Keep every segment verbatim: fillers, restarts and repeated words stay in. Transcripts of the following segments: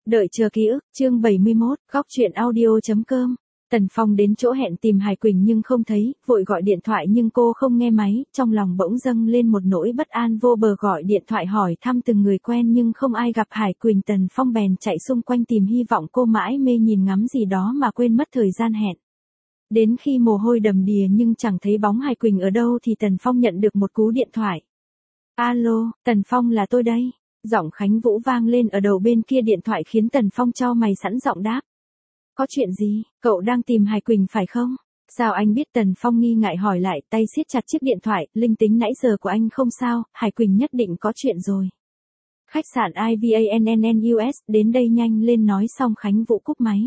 Đợi chờ ký ức, chương bảy mươi mốt, góc truyện audio.com. Tần Phong đến chỗ hẹn tìm Hải Quỳnh nhưng không thấy, vội gọi điện thoại nhưng cô không nghe máy, trong lòng bỗng dâng lên một nỗi bất an vô bờ, gọi điện thoại hỏi thăm từng người quen nhưng không ai gặp Hải Quỳnh. Tần Phong bèn chạy xung quanh tìm, hy vọng cô mãi mê nhìn ngắm gì đó mà quên mất thời gian hẹn. Đến khi mồ hôi đầm đìa nhưng chẳng thấy bóng Hải Quỳnh ở đâu thì Tần Phong nhận được một cú điện thoại. Alo, Tần Phong, là tôi đây. Giọng Khánh Vũ vang lên ở đầu bên kia điện thoại khiến Tần Phong chau mày sẵn giọng đáp. Có chuyện gì, cậu đang tìm Hải Quỳnh phải không? Sao anh biết? Tần Phong nghi ngại hỏi lại, tay siết chặt chiếc điện thoại. Linh tính nãy giờ của anh không sao, Hải Quỳnh nhất định có chuyện rồi. Khách sạn i vê a n n n u s, đến đây nhanh lên. Nói xong Khánh Vũ cúp máy.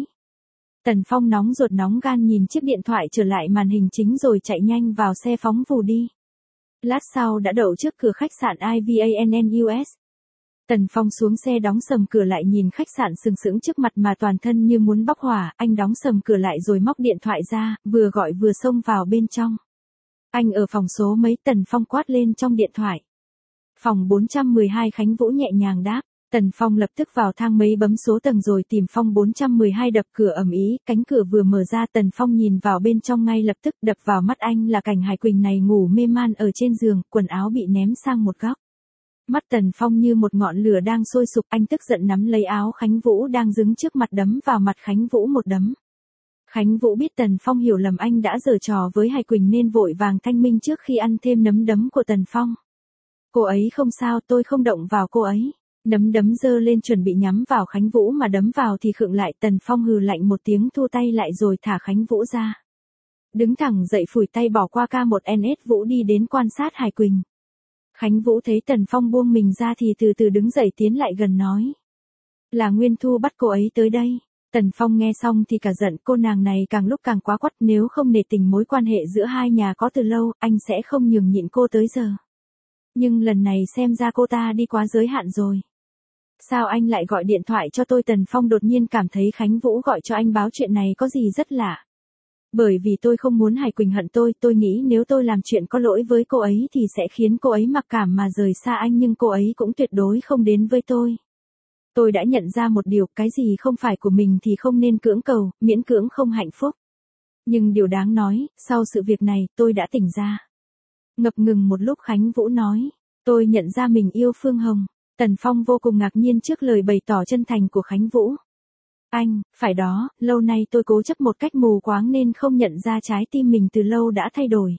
Tần Phong nóng ruột nóng gan nhìn chiếc điện thoại trở lại màn hình chính rồi chạy nhanh vào xe phóng vù đi. Lát sau đã đậu trước cửa khách sạn i vê a n n u s. Tần Phong xuống xe đóng sầm cửa lại, nhìn khách sạn sừng sững trước mặt mà toàn thân như muốn bốc hỏa. Anh đóng sầm cửa lại rồi móc điện thoại ra, vừa gọi vừa xông vào bên trong. Anh ở phòng số mấy? Tần Phong quát lên trong điện thoại. Phòng bốn trăm mười hai, Khánh Vũ nhẹ nhàng đáp. Tần Phong lập tức vào thang máy bấm số tầng rồi tìm phòng bốn trăm mười hai, đập cửa ầm ĩ, cánh cửa vừa mở ra Tần Phong nhìn vào bên trong, ngay lập tức đập vào mắt anh là cảnh Hải Quỳnh này ngủ mê man ở trên giường, quần áo bị ném sang một góc. Mắt Tần Phong như một ngọn lửa đang sôi sục, anh tức giận nắm lấy áo Khánh Vũ đang đứng trước mặt, đấm vào mặt Khánh Vũ một đấm. Khánh Vũ biết Tần Phong hiểu lầm anh đã giở trò với Hải Quỳnh nên vội vàng thanh minh trước khi ăn thêm nấm đấm của Tần Phong. Cô ấy không sao, tôi không động vào cô ấy. Nắm đấm giơ lên chuẩn bị nhắm vào Khánh Vũ mà đấm vào thì khựng lại. Tần Phong hừ lạnh một tiếng, thu tay lại rồi thả Khánh Vũ ra. Đứng thẳng dậy, phủi tay bỏ qua ca một en ét Vũ đi đến quan sát Hải Quỳnh. Khánh Vũ thấy Tần Phong buông mình ra thì từ từ đứng dậy tiến lại gần nói. Là Nguyên Thu bắt cô ấy tới đây. Tần Phong nghe xong thì cả giận, cô nàng này càng lúc càng quá quắt, nếu không nể tình mối quan hệ giữa hai nhà có từ lâu, anh sẽ không nhường nhịn cô tới giờ. Nhưng lần này xem ra cô ta đi quá giới hạn rồi. Sao anh lại gọi điện thoại cho tôi? Tần Phong đột nhiên cảm thấy Khánh Vũ gọi cho anh báo chuyện này có gì rất lạ. Bởi vì tôi không muốn Hải Quỳnh hận tôi, tôi nghĩ nếu tôi làm chuyện có lỗi với cô ấy thì sẽ khiến cô ấy mặc cảm mà rời xa anh, nhưng cô ấy cũng tuyệt đối không đến với tôi. Tôi đã nhận ra một điều, cái gì không phải của mình thì không nên cưỡng cầu, miễn cưỡng không hạnh phúc. Nhưng điều đáng nói, sau sự việc này, tôi đã tỉnh ra. Ngập ngừng một lúc Khánh Vũ nói, tôi nhận ra mình yêu Phương Hồng. Tần Phong vô cùng ngạc nhiên trước lời bày tỏ chân thành của Khánh Vũ. Anh, phải đó, lâu nay tôi cố chấp một cách mù quáng nên không nhận ra trái tim mình từ lâu đã thay đổi.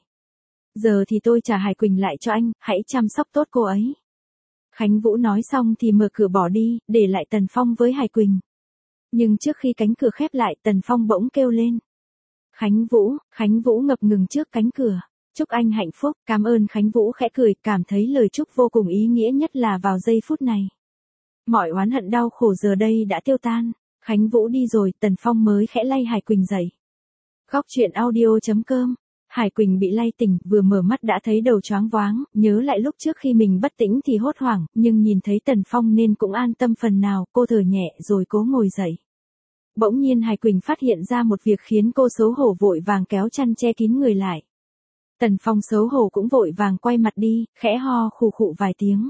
Giờ thì tôi trả Hải Quỳnh lại cho anh, hãy chăm sóc tốt cô ấy. Khánh Vũ nói xong thì mở cửa bỏ đi, để lại Tần Phong với Hải Quỳnh. Nhưng trước khi cánh cửa khép lại, Tần Phong bỗng kêu lên. Khánh Vũ, Khánh Vũ ngập ngừng trước cánh cửa. Chúc anh hạnh phúc, cảm ơn. Khánh Vũ khẽ cười, cảm thấy lời chúc vô cùng ý nghĩa, nhất là vào giây phút này. Mọi oán hận đau khổ giờ đây đã tiêu tan. Khánh Vũ đi rồi, Tần Phong mới khẽ lay Hải Quỳnh dậy. Góc truyện audio.com. Hải Quỳnh bị lay tỉnh, vừa mở mắt đã thấy đầu choáng váng, nhớ lại lúc trước khi mình bất tỉnh thì hốt hoảng, nhưng nhìn thấy Tần Phong nên cũng an tâm phần nào, cô thở nhẹ rồi cố ngồi dậy. Bỗng nhiên Hải Quỳnh phát hiện ra một việc khiến cô xấu hổ, vội vàng kéo chăn che kín người lại. Tần Phong xấu hổ cũng vội vàng quay mặt đi, khẽ ho khụ khụ vài tiếng.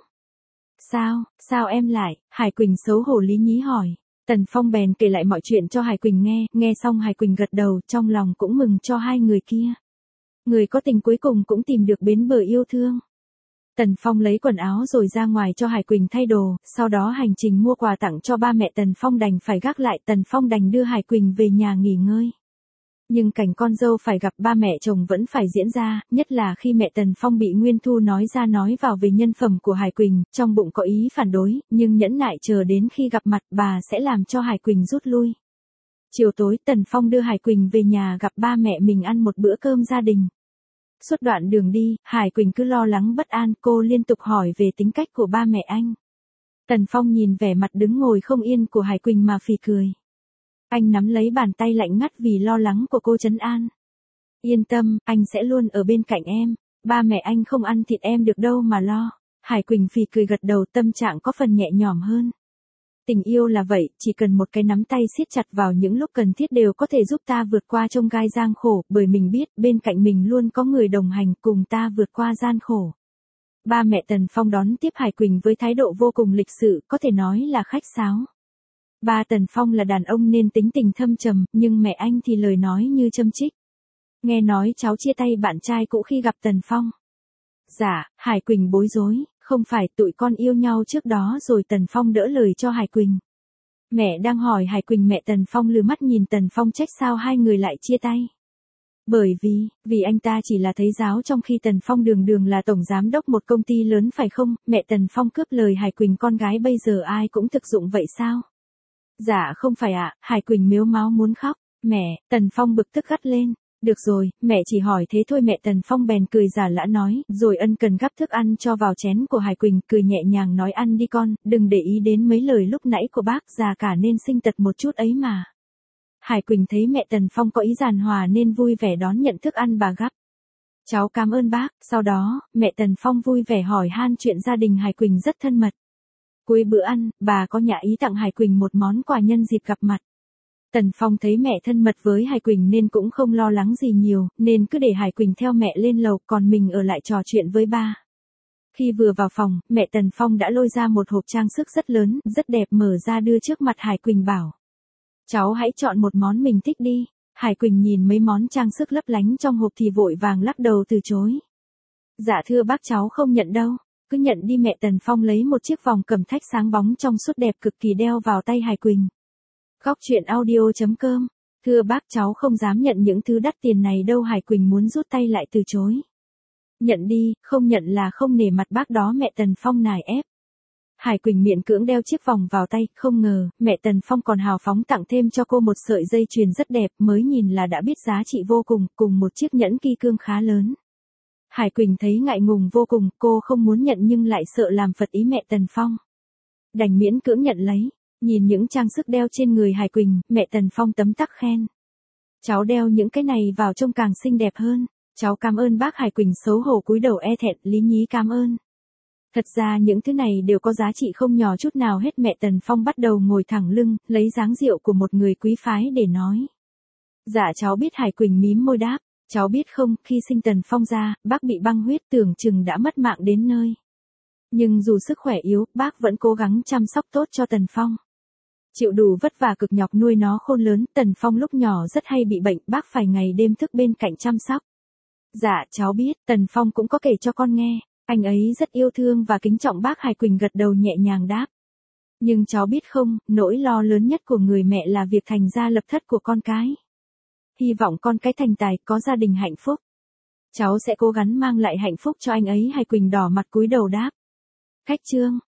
Sao, sao em lại? Hải Quỳnh xấu hổ lý nhí hỏi. Tần Phong bèn kể lại mọi chuyện cho Hải Quỳnh nghe, nghe xong Hải Quỳnh gật đầu, trong lòng cũng mừng cho hai người kia. Người có tình cuối cùng cũng tìm được bến bờ yêu thương. Tần Phong lấy quần áo rồi ra ngoài cho Hải Quỳnh thay đồ, sau đó hành trình mua quà tặng cho ba mẹ Tần Phong đành phải gác lại, Tần Phong đành đưa Hải Quỳnh về nhà nghỉ ngơi. Nhưng cảnh con dâu phải gặp ba mẹ chồng vẫn phải diễn ra, nhất là khi mẹ Tần Phong bị Nguyên Thu nói ra nói vào về nhân phẩm của Hải Quỳnh, trong bụng có ý phản đối, nhưng nhẫn nại chờ đến khi gặp mặt bà sẽ làm cho Hải Quỳnh rút lui. Chiều tối Tần Phong đưa Hải Quỳnh về nhà gặp ba mẹ mình ăn một bữa cơm gia đình. Suốt đoạn đường đi, Hải Quỳnh cứ lo lắng bất an, cô liên tục hỏi về tính cách của ba mẹ anh. Tần Phong nhìn vẻ mặt đứng ngồi không yên của Hải Quỳnh mà phì cười. Anh nắm lấy bàn tay lạnh ngắt vì lo lắng của cô trấn an. Yên tâm, anh sẽ luôn ở bên cạnh em. Ba mẹ anh không ăn thịt em được đâu mà lo. Hải Quỳnh phì cười gật đầu, tâm trạng có phần nhẹ nhõm hơn. Tình yêu là vậy, chỉ cần một cái nắm tay siết chặt vào những lúc cần thiết đều có thể giúp ta vượt qua chông gai gian khổ, bởi mình biết bên cạnh mình luôn có người đồng hành cùng ta vượt qua gian khổ. Ba mẹ Tần Phong đón tiếp Hải Quỳnh với thái độ vô cùng lịch sự, có thể nói là khách sáo. Ba Tần Phong là đàn ông nên tính tình thâm trầm, nhưng mẹ anh thì lời nói như châm chích. Nghe nói cháu chia tay bạn trai cũ khi gặp Tần Phong. Dạ, Hải Quỳnh bối rối, không phải tụi con yêu nhau trước đó rồi. Tần Phong đỡ lời cho Hải Quỳnh. Mẹ đang hỏi Hải Quỳnh. Mẹ Tần Phong lừa mắt nhìn Tần Phong trách sao hai người lại chia tay. Bởi vì, vì anh ta chỉ là thầy giáo trong khi Tần Phong đường đường là tổng giám đốc một công ty lớn phải không? Mẹ Tần Phong cướp lời Hải Quỳnh. Con gái bây giờ ai cũng thực dụng vậy sao? Dạ không phải ạ. Hải Quỳnh mếu máo muốn khóc. Mẹ, Tần Phong bực tức gắt lên. Được rồi, mẹ chỉ hỏi thế thôi. Mẹ Tần Phong bèn cười giả lả nói, rồi ân cần gắp thức ăn cho vào chén của Hải Quỳnh, cười nhẹ nhàng nói ăn đi con, đừng để ý đến mấy lời lúc nãy của bác, già cả nên sinh tật một chút ấy mà. Hải Quỳnh thấy mẹ Tần Phong có ý giàn hòa nên vui vẻ đón nhận thức ăn bà gắp. Cháu cảm ơn bác. Sau đó, mẹ Tần Phong vui vẻ hỏi han chuyện gia đình Hải Quỳnh rất thân mật. Cuối bữa ăn, bà có nhã ý tặng Hải Quỳnh một món quà nhân dịp gặp mặt. Tần Phong thấy mẹ thân mật với Hải Quỳnh nên cũng không lo lắng gì nhiều, nên cứ để Hải Quỳnh theo mẹ lên lầu, còn mình ở lại trò chuyện với ba. Khi vừa vào phòng, mẹ Tần Phong đã lôi ra một hộp trang sức rất lớn, rất đẹp, mở ra đưa trước mặt Hải Quỳnh bảo. Cháu hãy chọn một món mình thích đi. Hải Quỳnh nhìn mấy món trang sức lấp lánh trong hộp thì vội vàng lắc đầu từ chối. Dạ thưa bác, cháu không nhận đâu. Cứ nhận đi. Mẹ Tần Phong lấy một chiếc vòng cẩm thạch sáng bóng trong suốt đẹp cực kỳ đeo vào tay Hải Quỳnh. Góc truyện audio chấm com. Thưa bác, cháu không dám nhận những thứ đắt tiền này đâu. Hải Quỳnh muốn rút tay lại từ chối. Nhận đi, không nhận là không nể mặt bác đó. Mẹ Tần Phong nài ép. Hải Quỳnh miễn cưỡng đeo chiếc vòng vào tay, không ngờ, mẹ Tần Phong còn hào phóng tặng thêm cho cô một sợi dây chuyền rất đẹp, mới nhìn là đã biết giá trị vô cùng, cùng một chiếc nhẫn kim cương khá lớn. Hải Quỳnh thấy ngại ngùng vô cùng, cô không muốn nhận nhưng lại sợ làm phật ý mẹ Tần Phong. Đành miễn cưỡng nhận lấy. Nhìn những trang sức đeo trên người Hải Quỳnh, mẹ Tần Phong tấm tắc khen. Cháu đeo những cái này vào trông càng xinh đẹp hơn. Cháu cảm ơn bác. Hải Quỳnh xấu hổ cúi đầu e thẹn, lý nhí cảm ơn. Thật ra những thứ này đều có giá trị không nhỏ chút nào hết. Mẹ Tần Phong bắt đầu ngồi thẳng lưng, lấy dáng điệu của một người quý phái để nói. Dạ cháu biết. Hải Quỳnh mím môi đáp. Cháu biết không, khi sinh Tần Phong ra, bác bị băng huyết, tưởng chừng đã mất mạng đến nơi. Nhưng dù sức khỏe yếu, bác vẫn cố gắng chăm sóc tốt cho Tần Phong. Chịu đủ vất vả cực nhọc nuôi nó khôn lớn. Tần Phong lúc nhỏ rất hay bị bệnh, bác phải ngày đêm thức bên cạnh chăm sóc. Dạ cháu biết. Tần Phong cũng có kể cho con nghe. Anh ấy rất yêu thương và kính trọng bác. Hải Quỳnh gật đầu nhẹ nhàng đáp. Nhưng cháu biết không, nỗi lo lớn nhất của người mẹ là việc thành gia lập thất của con cái. Hy vọng con cái thành tài, có gia đình hạnh phúc. Cháu sẽ cố gắng mang lại hạnh phúc cho anh ấy. Hải Quỳnh đỏ mặt cúi đầu đáp. Khách trương.